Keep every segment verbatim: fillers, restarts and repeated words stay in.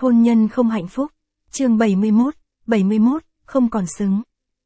Hôn nhân không hạnh phúc. Chương bảy mươi mốt, bảy mươi mốt, không còn xứng.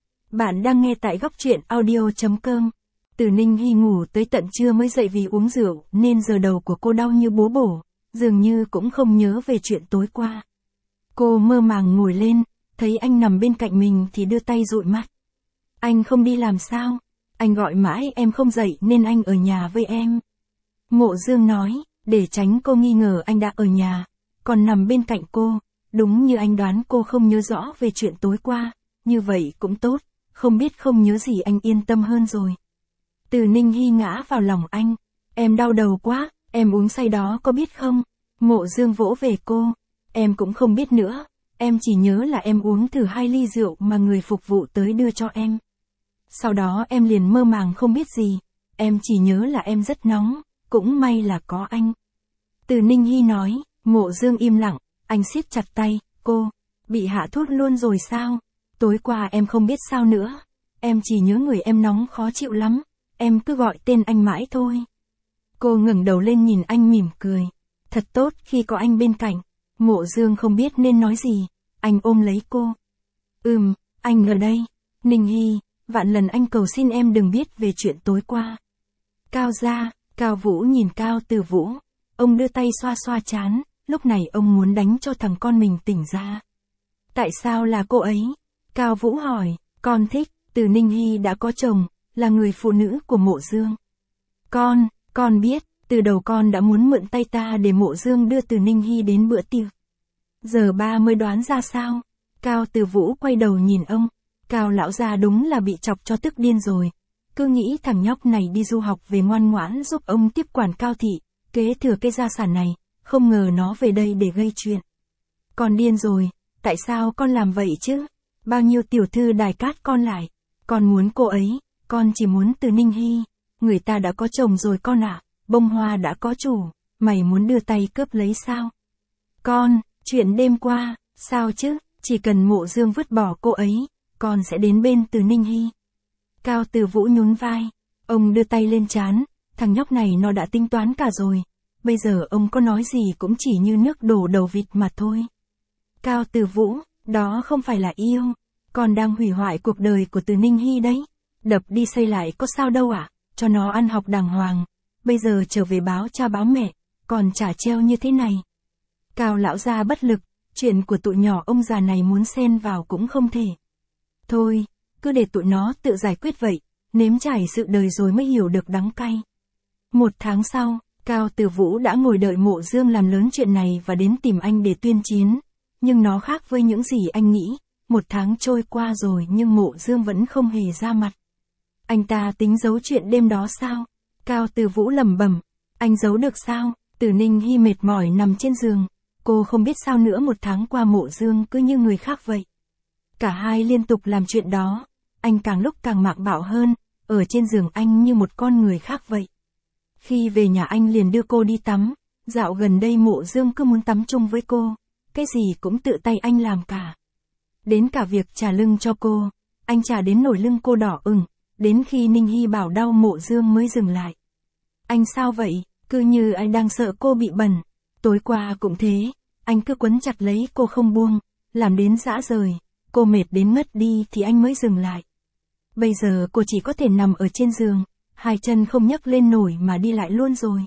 Bạn đang nghe tại góc truyện audio chấm com. Từ Ninh Hy ngủ tới tận trưa mới dậy vì uống rượu, nên giờ đầu của cô đau như búa bổ, dường như cũng không nhớ về chuyện tối qua. Cô mơ màng ngồi lên, thấy anh nằm bên cạnh mình thì đưa tay dụi mắt. Anh không đi làm sao? Anh gọi mãi em không dậy nên anh ở nhà với em. Mộ Dương nói, để tránh cô nghi ngờ anh đã ở nhà, còn nằm bên cạnh cô. Đúng như anh đoán, cô không nhớ rõ về chuyện tối qua, như vậy cũng tốt, không biết không nhớ gì anh yên tâm hơn rồi. Từ Ninh Hy ngã vào lòng anh, em đau đầu quá, em uống say đó có biết không? Mộ Dương vỗ về cô, em cũng không biết nữa, em chỉ nhớ là em uống thử hai ly rượu mà người phục vụ tới đưa cho em. Sau đó em liền mơ màng không biết gì, em chỉ nhớ là em rất nóng, cũng may là có anh. Từ Ninh Hy nói. Mộ Dương im lặng, anh siết chặt tay, cô, bị hạ thuốc luôn rồi sao? Tối qua em không biết sao nữa, em chỉ nhớ người em nóng khó chịu lắm, em cứ gọi tên anh mãi thôi. Cô ngẩng đầu lên nhìn anh mỉm cười, thật tốt khi có anh bên cạnh. Mộ Dương không biết nên nói gì, anh ôm lấy cô. Ừm, anh ở đây. Ninh Hy, vạn lần anh cầu xin em đừng biết về chuyện tối qua. Cao gia, Cao Vũ nhìn Cao Từ Vũ, ông đưa tay xoa xoa trán. Lúc này ông muốn đánh cho thằng con mình tỉnh ra. Tại sao là cô ấy? Cao Vũ hỏi, con thích, Từ Ninh Hy đã có chồng, là người phụ nữ của Mộ Dương. Con, con biết, từ đầu con đã muốn mượn tay ta để Mộ Dương đưa Từ Ninh Hy đến bữa tiệc. Giờ ba mới đoán ra sao? Cao Từ Vũ quay đầu nhìn ông, Cao lão gia đúng là bị chọc cho tức điên rồi. Cứ nghĩ thằng nhóc này đi du học về ngoan ngoãn giúp ông tiếp quản Cao thị, kế thừa cái gia sản này. Không ngờ nó về đây để gây chuyện. Con điên rồi, tại sao con làm vậy chứ? Bao nhiêu tiểu thư đài cát con lại. Con muốn cô ấy, con chỉ muốn Từ Ninh Hy. Người ta đã có chồng rồi con ạ, à, bông hoa đã có chủ, mày muốn đưa tay cướp lấy sao? Con, chuyện đêm qua, sao chứ, chỉ cần Mộ Dương vứt bỏ cô ấy, con sẽ đến bên Từ Ninh Hy. Cao Từ Vũ nhún vai, ông đưa tay lên trán, thằng nhóc này nó đã tính toán cả rồi. Bây giờ ông có nói gì cũng chỉ như nước đổ đầu vịt mà thôi. Cao Từ Vũ, đó không phải là yêu, còn đang hủy hoại cuộc đời của Từ Ninh Hy đấy. Đập đi xây lại có sao đâu ạ, à? Cho nó ăn học đàng hoàng. Bây giờ trở về báo cha báo mẹ, còn trả treo như thế này. Cao lão gia bất lực, chuyện của tụi nhỏ ông già này muốn xen vào cũng không thể. Thôi, cứ để tụi nó tự giải quyết vậy, nếm trải sự đời rồi mới hiểu được đắng cay. Một tháng sau, Cao Từ Vũ đã ngồi đợi Mộ Dương làm lớn chuyện này và đến tìm anh để tuyên chiến. Nhưng nó khác với những gì anh nghĩ, một tháng trôi qua rồi nhưng Mộ Dương vẫn không hề ra mặt. Anh ta tính giấu chuyện đêm đó sao? Cao Từ Vũ lẩm bẩm, anh giấu được sao? Từ Ninh Hy mệt mỏi nằm trên giường, cô không biết sao nữa một tháng qua Mộ Dương cứ như người khác vậy. Cả hai liên tục làm chuyện đó, anh càng lúc càng mạc bạo hơn, ở trên giường anh như một con người khác vậy. Khi về nhà anh liền đưa cô đi tắm, dạo gần đây Mộ Dương cứ muốn tắm chung với cô, cái gì cũng tự tay anh làm cả. Đến cả việc trả lưng cho cô, anh trả đến nổi lưng cô đỏ ửng, đến khi Ninh Hy bảo đau Mộ Dương mới dừng lại. Anh sao vậy, cứ như anh đang sợ cô bị bẩn. Tối qua cũng thế, anh cứ quấn chặt lấy cô không buông, làm đến rã rời, cô mệt đến ngất đi thì anh mới dừng lại. Bây giờ cô chỉ có thể nằm ở trên giường, hai chân không nhấc lên nổi mà đi lại luôn rồi.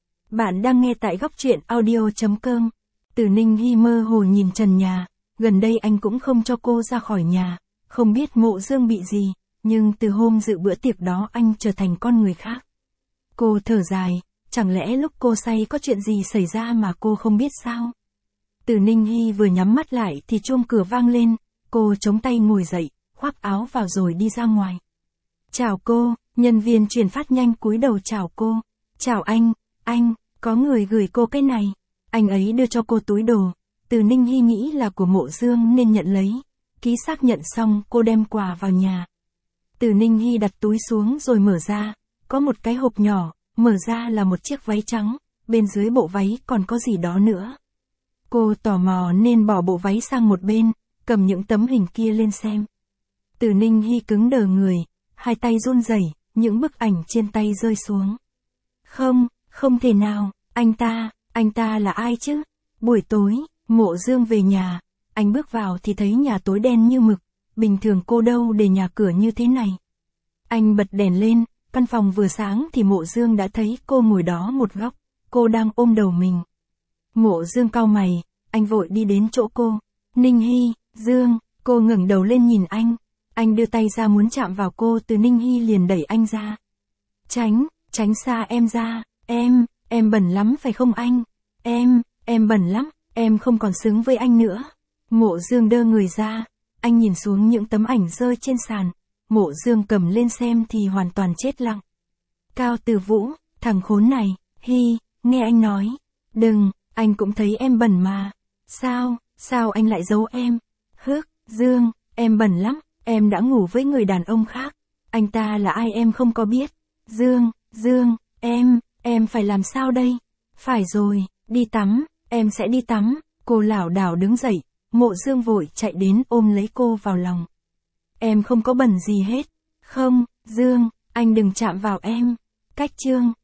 Bạn đang nghe tại góc truyện audio chấm com. Từ Ninh Hy mơ hồ nhìn trần nhà, gần đây anh cũng không cho cô ra khỏi nhà, không biết Mộ Dương bị gì, nhưng từ hôm dự bữa tiệc đó anh trở thành con người khác. Cô thở dài, chẳng lẽ lúc cô say có chuyện gì xảy ra mà cô không biết sao? Từ Ninh Hy vừa nhắm mắt lại thì chuông cửa vang lên, cô chống tay ngồi dậy, khoác áo vào rồi đi ra ngoài. Chào cô. Nhân viên truyền phát nhanh cúi đầu chào cô. Chào anh, anh, có người gửi cô cái này. Anh ấy đưa cho cô túi đồ. Từ Ninh Hy nghĩ là của Mộ Dương nên nhận lấy. Ký xác nhận xong cô đem quà vào nhà. Từ Ninh Hy đặt túi xuống rồi mở ra. Có một cái hộp nhỏ, mở ra là một chiếc váy trắng. Bên dưới bộ váy còn có gì đó nữa. Cô tò mò nên bỏ bộ váy sang một bên, cầm những tấm hình kia lên xem. Từ Ninh Hy cứng đờ người, hai tay run rẩy. Những bức ảnh trên tay rơi xuống. Không, không thể nào, anh ta, anh ta là ai chứ? Buổi tối, Mộ Dương về nhà, anh bước vào thì thấy nhà tối đen như mực, bình thường cô đâu để nhà cửa như thế này. Anh bật đèn lên, căn phòng vừa sáng thì Mộ Dương đã thấy cô ngồi đó một góc, cô đang ôm đầu mình. Mộ Dương cau mày, anh vội đi đến chỗ cô. Ninh Hy, Dương, cô ngẩng đầu lên nhìn anh. Anh đưa tay ra muốn chạm vào cô, Từ Ninh Hy liền đẩy anh ra. Tránh, tránh xa em ra, em, em bẩn lắm phải không anh? Em, em bẩn lắm, em không còn xứng với anh nữa. Mộ Dương đơ người ra, anh nhìn xuống những tấm ảnh rơi trên sàn. Mộ Dương cầm lên xem thì hoàn toàn chết lặng. Cao Từ Vũ, thằng khốn này, Hy, nghe anh nói. Đừng, anh cũng thấy em bẩn mà. Sao, sao anh lại giấu em? Hức, Dương, em bẩn lắm, em đã ngủ với người đàn ông khác. Anh ta là ai em không có biết. Dương, Dương, em, em phải làm sao đây? Phải rồi, đi tắm, em sẽ đi tắm. Cô lảo đảo đứng dậy, Mộ Dương vội chạy đến ôm lấy cô vào lòng. Em không có bẩn gì hết. Không, Dương, anh đừng chạm vào em. Cách Trương.